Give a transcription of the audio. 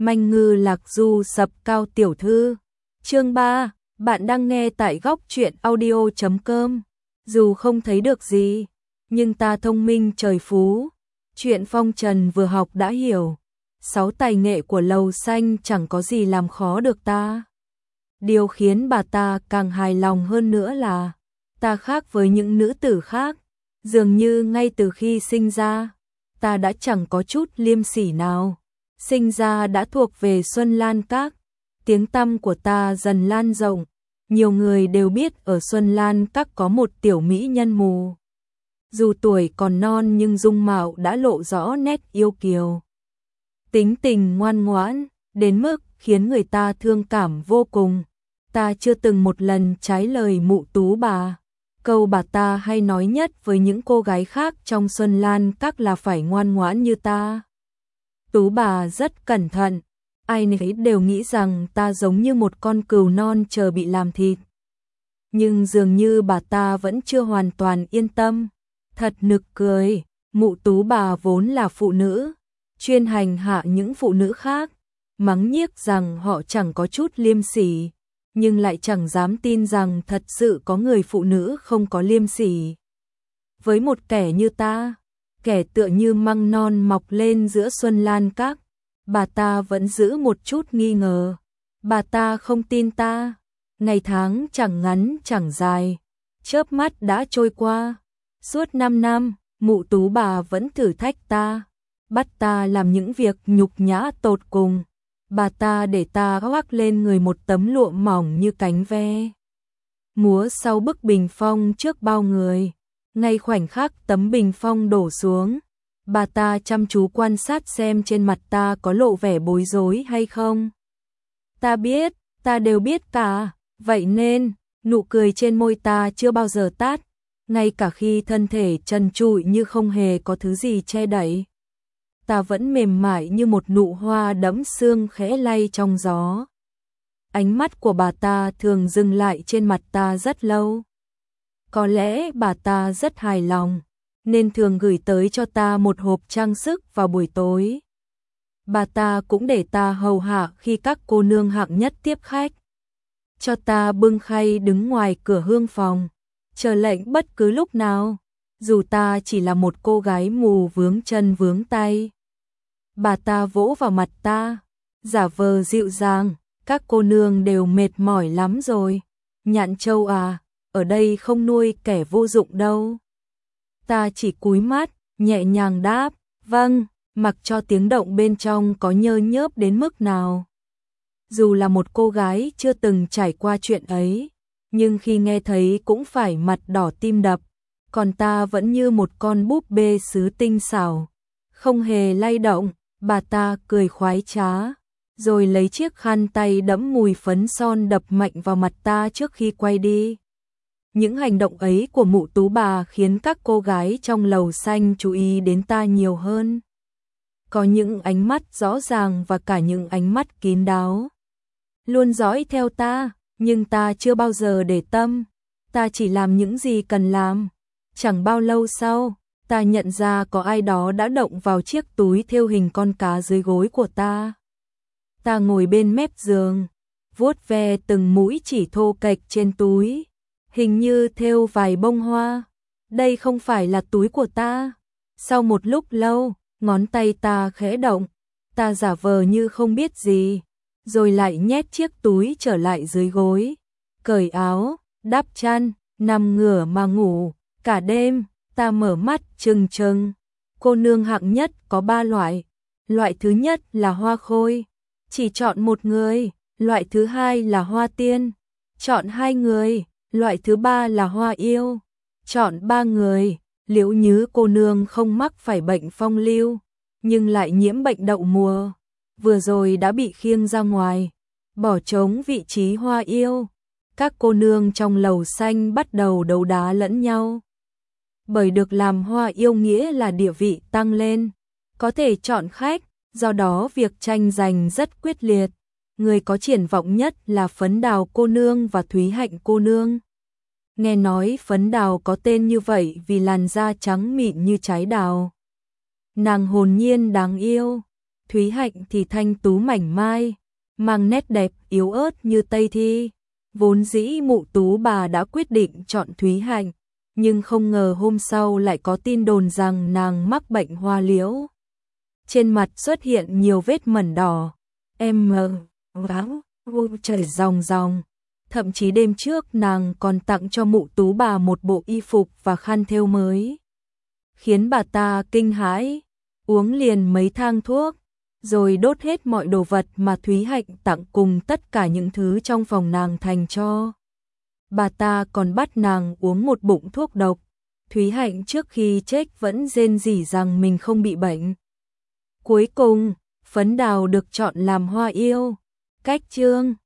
Manh ngư lạc du sập cao tiểu thư. Chương 3, bạn đang nghe tại góc truyện audio.com. Dù không thấy được gì, nhưng ta thông minh trời phú. Chuyện phong trần vừa học đã hiểu. 6 tài nghệ của lầu xanh chẳng có gì làm khó được ta. Điều khiến bà ta càng hài lòng hơn nữa là ta khác với những nữ tử khác. Dường như ngay từ khi sinh ra, ta đã chẳng có chút liêm sỉ nào. Sinh ra đã thuộc về Xuân Lan Các. Tiếng tăm của ta dần lan rộng. Nhiều người đều biết ở Xuân Lan Các có một tiểu mỹ nhân mù. Dù tuổi còn non nhưng dung mạo đã lộ rõ nét yêu kiều. Tính tình ngoan ngoãn, đến mức khiến người ta thương cảm vô cùng. Ta chưa từng một lần trái lời mụ Tú bà. Câu bà ta hay nói nhất với những cô gái khác trong Xuân Lan Các là phải ngoan ngoãn như ta. Tú bà rất cẩn thận, ai nấy đều nghĩ rằng ta giống như một con cừu non chờ bị làm thịt. Nhưng dường như bà ta vẫn chưa hoàn toàn yên tâm. Thật nực cười, mụ Tú bà vốn là phụ nữ, chuyên hành hạ những phụ nữ khác, mắng nhiếc rằng họ chẳng có chút liêm sỉ, nhưng lại chẳng dám tin rằng thật sự có người phụ nữ không có liêm sỉ. Với một kẻ như ta, kẻ tựa như măng non mọc lên giữa Xuân Lan Các, bà ta vẫn giữ một chút nghi ngờ. Bà ta không tin ta. Ngày tháng chẳng ngắn chẳng dài, chớp mắt đã trôi qua. Suốt 5 năm, mụ Tú bà vẫn thử thách ta, bắt ta làm những việc nhục nhã tột cùng. Bà ta để ta khoác lên người một tấm lụa mỏng như cánh ve, múa sau bức bình phong trước bao người. Ngay khoảnh khắc tấm bình phong đổ xuống, bà ta chăm chú quan sát xem trên mặt ta có lộ vẻ bối rối hay không. Ta biết, ta đều biết cả, vậy nên nụ cười trên môi ta chưa bao giờ tắt, ngay cả khi thân thể trần trụi như không hề có thứ gì che đậy. Ta vẫn mềm mại như một nụ hoa đẫm sương khẽ lay trong gió. Ánh mắt của bà ta thường dừng lại trên mặt ta rất lâu. Có lẽ bà ta rất hài lòng, nên thường gửi tới cho ta một hộp trang sức vào buổi tối. Bà ta cũng để ta hầu hạ khi các cô nương hạng nhất tiếp khách. Cho ta bưng khay đứng ngoài cửa hương phòng, chờ lệnh bất cứ lúc nào, dù ta chỉ là một cô gái mù vướng chân vướng tay. Bà ta vỗ vào mặt ta, giả vờ dịu dàng, các cô nương đều mệt mỏi lắm rồi. Nhạn Châu à, ở đây không nuôi kẻ vô dụng đâu. Ta chỉ cúi mắt, nhẹ nhàng đáp, vâng, mặc cho tiếng động bên trong có nhơ nhớp đến mức nào. Dù là một cô gái chưa từng trải qua chuyện ấy, nhưng khi nghe thấy cũng phải mặt đỏ tim đập. Còn ta vẫn như một con búp bê sứ tinh xảo, không hề lay động. Bà ta cười khoái trá, rồi lấy chiếc khăn tay đẫm mùi phấn son đập mạnh vào mặt ta trước khi quay đi. Những hành động ấy của mụ Tú bà khiến các cô gái trong lầu xanh chú ý đến ta nhiều hơn. Có những ánh mắt rõ ràng và cả những ánh mắt kín đáo luôn dõi theo ta, nhưng ta chưa bao giờ để tâm. Ta chỉ làm những gì cần làm. Chẳng bao lâu sau, ta nhận ra có ai đó đã động vào chiếc túi thêu hình con cá dưới gối của ta. Ta ngồi bên mép giường, vuốt ve từng mũi chỉ thô kệch trên túi, hình như thêu vài bông hoa. Đây không phải là túi của ta. Sau một lúc lâu, ngón tay ta khẽ động, ta giả vờ như không biết gì, rồi lại nhét chiếc túi trở lại dưới gối, cởi áo, đắp chăn, nằm ngửa mà ngủ. Cả đêm, ta mở mắt trừng trừng. Cô nương hạng nhất có 3 loại. Loại thứ nhất là hoa khôi, chỉ chọn một người. Loại thứ hai là hoa tiên, chọn 2 người. Loại thứ 3 là hoa yêu, chọn 3 người. Liễu Nhứ cô nương không mắc phải bệnh phong lưu, nhưng lại nhiễm bệnh đậu mùa, vừa rồi đã bị khiêng ra ngoài, bỏ trống vị trí hoa yêu. Các cô nương trong lầu xanh bắt đầu đấu đá lẫn nhau. Bởi được làm hoa yêu nghĩa là địa vị tăng lên, có thể chọn khách, do đó việc tranh giành rất quyết liệt. Người có triển vọng nhất là Phấn Đào cô nương và Thúy Hạnh cô nương. Nghe nói Phấn Đào có tên như vậy vì làn da trắng mịn như trái đào. Nàng hồn nhiên đáng yêu. Thúy Hạnh thì thanh tú mảnh mai, mang nét đẹp yếu ớt như Tây Thi. Vốn dĩ Mụ Tú bà đã quyết định chọn Thúy Hạnh, nhưng không ngờ hôm sau lại có tin đồn rằng nàng mắc bệnh hoa liễu. Trên mặt xuất hiện nhiều vết mẩn đỏ, váo, chảy ròng ròng. Thậm chí đêm trước nàng còn tặng cho Mụ Tú bà một bộ y phục và khăn thêu mới, khiến bà ta kinh hãi, uống liền mấy thang thuốc, rồi đốt hết mọi đồ vật mà Thúy Hạnh tặng cùng tất cả những thứ trong phòng nàng thành cho. Bà ta còn bắt nàng uống một bụng thuốc độc. Thúy Hạnh trước khi chết vẫn rên rỉ rằng mình không bị bệnh. Cuối cùng, phấn đào được chọn làm hoa yêu. Cách chương